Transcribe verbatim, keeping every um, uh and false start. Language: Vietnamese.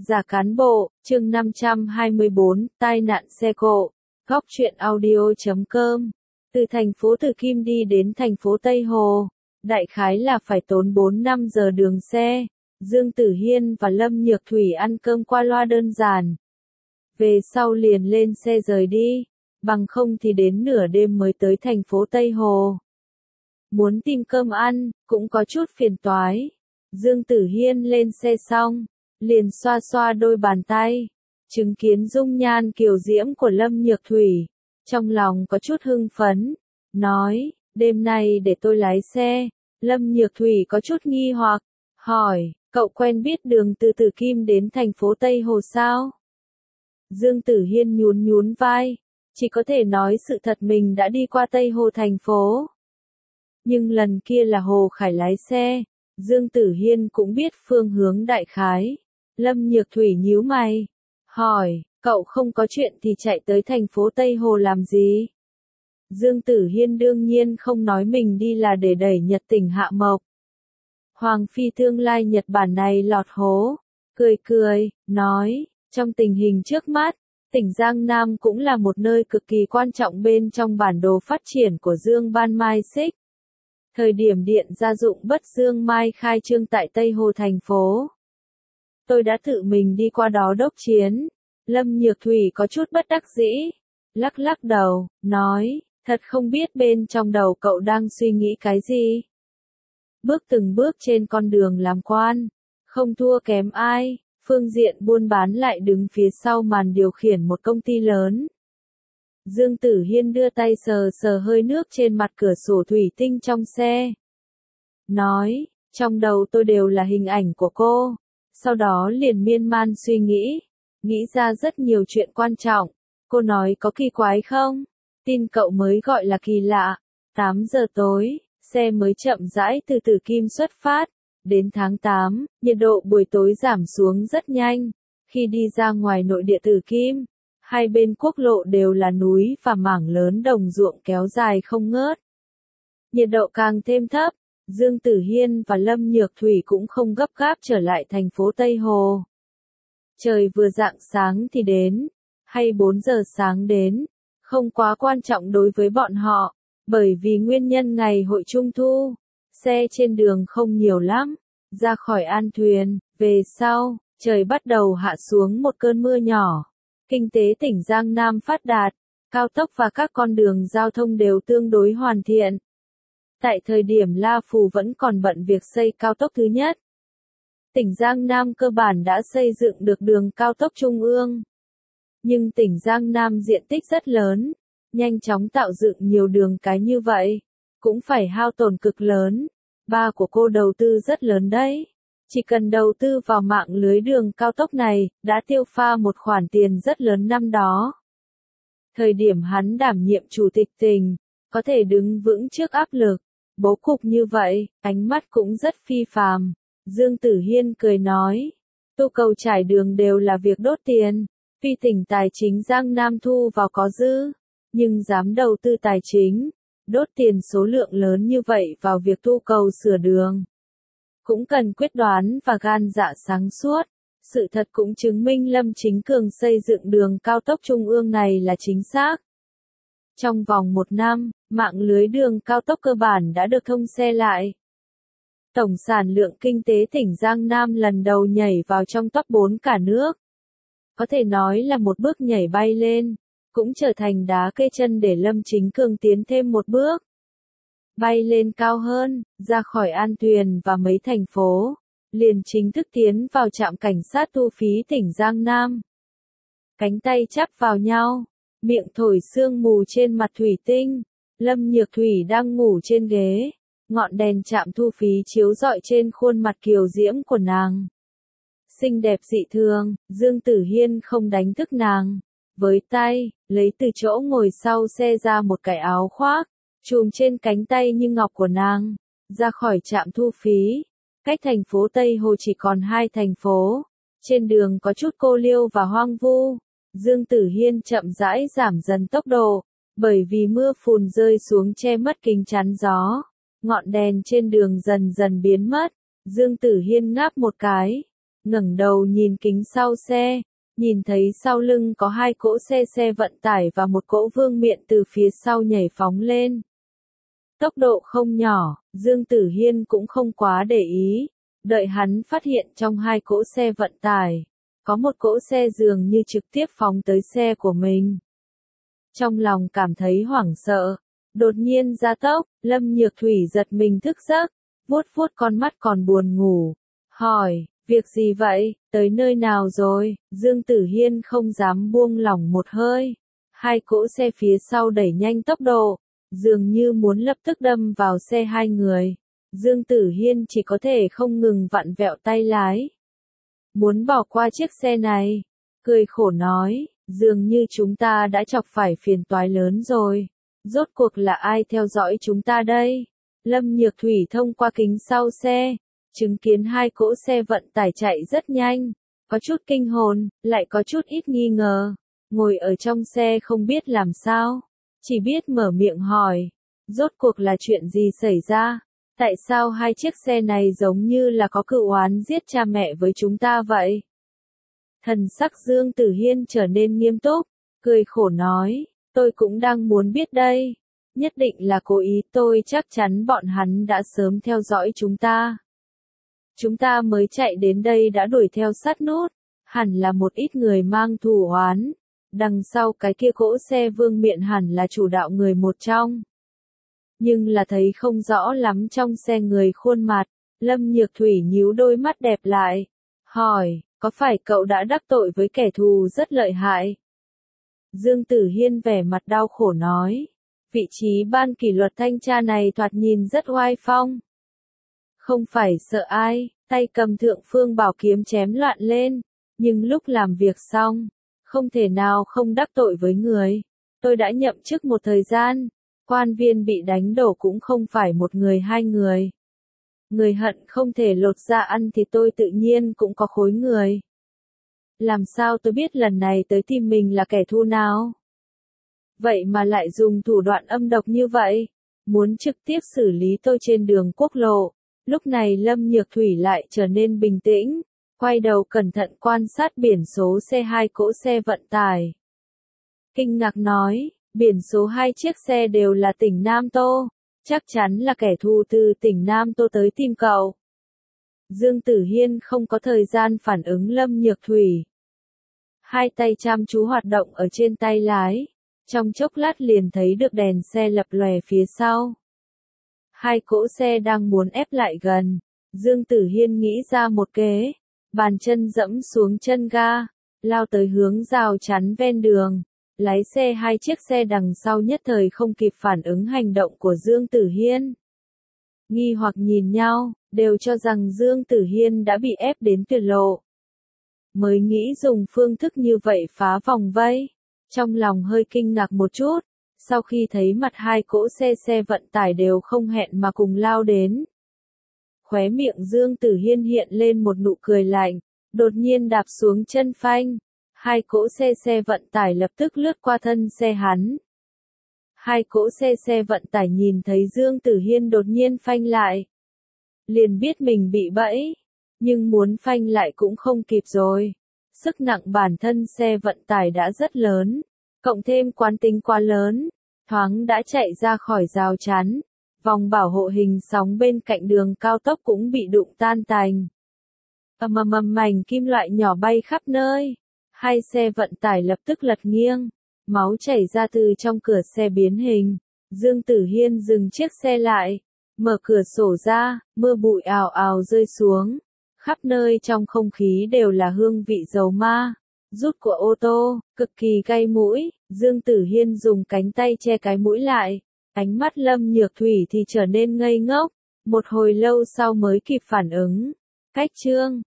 Giả cán bộ, chương năm trăm hai mươi bốn, tai nạn xe cộ. Góc truyện audio chấm com. Từ thành phố Từ Kim đi đến thành phố Tây Hồ, đại khái là phải tốn bốn năm giờ đường xe. Dương Tử Hiên và Lâm Nhược Thủy ăn cơm qua loa đơn giản. Về sau liền lên xe rời đi, bằng không thì đến nửa đêm mới tới thành phố Tây Hồ. Muốn tìm cơm ăn, cũng có chút phiền toái. Dương Tử Hiên lên xe xong, liền xoa xoa đôi bàn tay, chứng kiến dung nhan kiều diễm của Lâm Nhược Thủy, trong lòng có chút hưng phấn, nói, đêm nay để tôi lái xe. Lâm Nhược Thủy có chút nghi hoặc, hỏi, cậu quen biết đường từ Từ Kim đến thành phố Tây Hồ sao? Dương Tử Hiên nhún nhún vai, chỉ có thể nói sự thật mình đã đi qua Tây Hồ thành phố. Nhưng lần kia là Hồ Khải lái xe, Dương Tử Hiên cũng biết phương hướng đại khái. Lâm Nhược Thủy nhíu mày, hỏi, cậu không có chuyện thì chạy tới thành phố Tây Hồ làm gì? Dương Tử Hiên đương nhiên không nói mình đi là để đẩy Nhật tỉnh hạ mộc. Hoàng phi tương lai Nhật Bản này lọt hố, cười cười, nói, trong tình hình trước mắt, tỉnh Giang Nam cũng là một nơi cực kỳ quan trọng bên trong bản đồ phát triển của Dương Ban Mai Xích. Thời điểm điện gia dụng Bất Dương Mai khai trương tại Tây Hồ thành phố, tôi đã tự mình đi qua đó đốc chiến. Lâm Nhược Thủy có chút bất đắc dĩ, lắc lắc đầu, nói, thật không biết bên trong đầu cậu đang suy nghĩ cái gì. Bước từng bước trên con đường làm quan, không thua kém ai, phương diện buôn bán lại đứng phía sau màn điều khiển một công ty lớn. Dương Tử Hiên đưa tay sờ sờ hơi nước trên mặt cửa sổ thủy tinh trong xe. Nói, trong đầu tôi đều là hình ảnh của cô. Sau đó liền miên man suy nghĩ, nghĩ ra rất nhiều chuyện quan trọng. Cô nói có kỳ quái không? Tin cậu mới gọi là kỳ lạ. tám giờ tối, xe mới chậm rãi từ Từ Kim xuất phát. Đến tháng tám, nhiệt độ buổi tối giảm xuống rất nhanh. Khi đi ra ngoài nội địa Từ Kim, hai bên quốc lộ đều là núi và mảng lớn đồng ruộng kéo dài không ngớt. Nhiệt độ càng thêm thấp, Dương Tử Hiên và Lâm Nhược Thủy cũng không gấp gáp trở lại thành phố Tây Hồ. Trời vừa rạng sáng thì đến, hay bốn giờ sáng đến, không quá quan trọng đối với bọn họ, bởi vì nguyên nhân ngày hội Trung Thu, xe trên đường không nhiều lắm. Ra khỏi An Thuyền, về sau, trời bắt đầu hạ xuống một cơn mưa nhỏ. Kinh tế tỉnh Giang Nam phát đạt, cao tốc và các con đường giao thông đều tương đối hoàn thiện. Tại thời điểm La Phù vẫn còn bận việc xây cao tốc thứ nhất, tỉnh Giang Nam cơ bản đã xây dựng được đường cao tốc trung ương. Nhưng tỉnh Giang Nam diện tích rất lớn, nhanh chóng tạo dựng nhiều đường cái như vậy, cũng phải hao tổn cực lớn. Ba của cô đầu tư rất lớn đấy. Chỉ cần đầu tư vào mạng lưới đường cao tốc này, đã tiêu pha một khoản tiền rất lớn năm đó. Thời điểm hắn đảm nhiệm chủ tịch tỉnh, có thể đứng vững trước áp lực, bố cục như vậy, ánh mắt cũng rất phi phàm. Dương Tử Hiên cười nói, tu cầu trải đường đều là việc đốt tiền, tuy tỉnh tài chính Giang Nam thu vào có dư, nhưng dám đầu tư tài chính, đốt tiền số lượng lớn như vậy vào việc tu cầu sửa đường. Cũng cần quyết đoán và gan dạ sáng suốt. Sự thật cũng chứng minh Lâm Chính Cường xây dựng đường cao tốc trung ương này là chính xác. Trong vòng một năm, mạng lưới đường cao tốc cơ bản đã được thông xe lại. Tổng sản lượng kinh tế tỉnh Giang Nam lần đầu nhảy vào trong top bốn cả nước. Có thể nói là một bước nhảy bay lên, cũng trở thành đá cây chân để Lâm Chính Cường tiến thêm một bước. Bay lên cao hơn, ra khỏi An Thuyền và mấy thành phố, liền chính thức tiến vào trạm cảnh sát thu phí tỉnh Giang Nam. Cánh tay chắp vào nhau, miệng thổi sương mù trên mặt thủy tinh, Lâm Nhược Thủy đang ngủ trên ghế, ngọn đèn trạm thu phí chiếu rọi trên khuôn mặt kiều diễm của nàng. Xinh đẹp dị thường, Dương Tử Hiên không đánh thức nàng, với tay, lấy từ chỗ ngồi sau xe ra một cái áo khoác, trùm trên cánh tay như ngọc của nàng, ra khỏi trạm thu phí. Cách thành phố Tây Hồ chỉ còn hai thành phố, trên đường có chút cô liêu và hoang vu. Dương Tử Hiên chậm rãi giảm dần tốc độ, bởi vì mưa phùn rơi xuống che mất kính chắn gió. Ngọn đèn trên đường dần dần biến mất, Dương Tử Hiên ngáp một cái, ngẩng đầu nhìn kính sau xe, nhìn thấy sau lưng có hai cỗ xe xe vận tải và một cỗ vương miện từ phía sau nhảy phóng lên. Tốc độ không nhỏ, Dương Tử Hiên cũng không quá để ý, đợi hắn phát hiện trong hai cỗ xe vận tải, có một cỗ xe dường như trực tiếp phóng tới xe của mình. Trong lòng cảm thấy hoảng sợ, đột nhiên gia tốc, Lâm Nhược Thủy giật mình thức giấc, vuốt vuốt con mắt còn buồn ngủ, hỏi, việc gì vậy, tới nơi nào rồi? Dương Tử Hiên không dám buông lỏng một hơi, hai cỗ xe phía sau đẩy nhanh tốc độ, dường như muốn lập tức đâm vào xe hai người. Dương Tử Hiên chỉ có thể không ngừng vặn vẹo tay lái, muốn bỏ qua chiếc xe này, cười khổ nói, dường như chúng ta đã chọc phải phiền toái lớn rồi, rốt cuộc là ai theo dõi chúng ta đây? Lâm Nhược Thủy thông qua kính sau xe, chứng kiến hai cỗ xe vận tải chạy rất nhanh, có chút kinh hồn, lại có chút ít nghi ngờ, ngồi ở trong xe không biết làm sao, chỉ biết mở miệng hỏi, rốt cuộc là chuyện gì xảy ra? Tại sao hai chiếc xe này giống như là có cựu oán giết cha mẹ với chúng ta vậy? Thần sắc Dương Tử Hiên trở nên nghiêm túc, cười khổ nói, tôi cũng đang muốn biết đây. Nhất định là cố ý, tôi chắc chắn bọn hắn đã sớm theo dõi chúng ta. Chúng ta mới chạy đến đây đã đuổi theo sát nút, hẳn là một ít người mang thù oán. Đằng sau cái kia cỗ xe vương miện hẳn là chủ đạo người một trong. Nhưng là thấy không rõ lắm trong xe người khuôn mặt, Lâm Nhược Thủy nhíu đôi mắt đẹp lại, hỏi, có phải cậu đã đắc tội với kẻ thù rất lợi hại? Dương Tử Hiên vẻ mặt đau khổ nói, vị trí ban kỷ luật thanh tra này thoạt nhìn rất oai phong. Không phải sợ ai, tay cầm thượng phương bảo kiếm chém loạn lên, nhưng lúc làm việc xong, không thể nào không đắc tội với người. Tôi đã nhậm chức một thời gian, quan viên bị đánh đổ cũng không phải một người hai người. Người hận không thể lột ra ăn thì tôi tự nhiên cũng có khối người. Làm sao tôi biết lần này tới tìm mình là kẻ thù nào? Vậy mà lại dùng thủ đoạn âm độc như vậy, muốn trực tiếp xử lý tôi trên đường quốc lộ. Lúc này Lâm Nhược Thủy lại trở nên bình tĩnh, quay đầu cẩn thận quan sát biển số xe hai cỗ xe vận tải. Kinh ngạc nói, biển số hai chiếc xe đều là tỉnh Nam Tô, chắc chắn là kẻ thù từ tỉnh Nam Tô tới tìm cậu. Dương Tử Hiên không có thời gian phản ứng Lâm Nhược Thủy. Hai tay chăm chú hoạt động ở trên tay lái, trong chốc lát liền thấy được đèn xe lập lòe phía sau. Hai cỗ xe đang muốn ép lại gần, Dương Tử Hiên nghĩ ra một kế, bàn chân dẫm xuống chân ga, lao tới hướng rào chắn ven đường. Lái xe hai chiếc xe đằng sau nhất thời không kịp phản ứng hành động của Dương Tử Hiên. Nghi hoặc nhìn nhau, đều cho rằng Dương Tử Hiên đã bị ép đến tuyệt lộ. Mới nghĩ dùng phương thức như vậy phá vòng vây, trong lòng hơi kinh ngạc một chút, sau khi thấy mặt hai cỗ xe xe vận tải đều không hẹn mà cùng lao đến. Khóe miệng Dương Tử Hiên hiện lên một nụ cười lạnh, đột nhiên đạp xuống chân phanh. Hai cỗ xe xe vận tải lập tức lướt qua thân xe hắn. Hai cỗ xe xe vận tải nhìn thấy Dương Tử Hiên đột nhiên phanh lại, liền biết mình bị bẫy, nhưng muốn phanh lại cũng không kịp rồi. Sức nặng bản thân xe vận tải đã rất lớn, cộng thêm quán tính quá lớn, thoáng đã chạy ra khỏi rào chắn, vòng bảo hộ hình sóng bên cạnh đường cao tốc cũng bị đụng tan tành. Ầm ầm ầm, mảnh kim loại nhỏ bay khắp nơi. Hai xe vận tải lập tức lật nghiêng, máu chảy ra từ trong cửa xe biến hình. Dương Tử Hiên dừng chiếc xe lại, mở cửa sổ ra, mưa bụi ào ào rơi xuống. Khắp nơi trong không khí đều là hương vị dầu ma, rút của ô tô, cực kỳ cay mũi. Dương Tử Hiên dùng cánh tay che cái mũi lại, ánh mắt Lâm Nhược Thủy thì trở nên ngây ngốc, một hồi lâu sau mới kịp phản ứng. Cách chương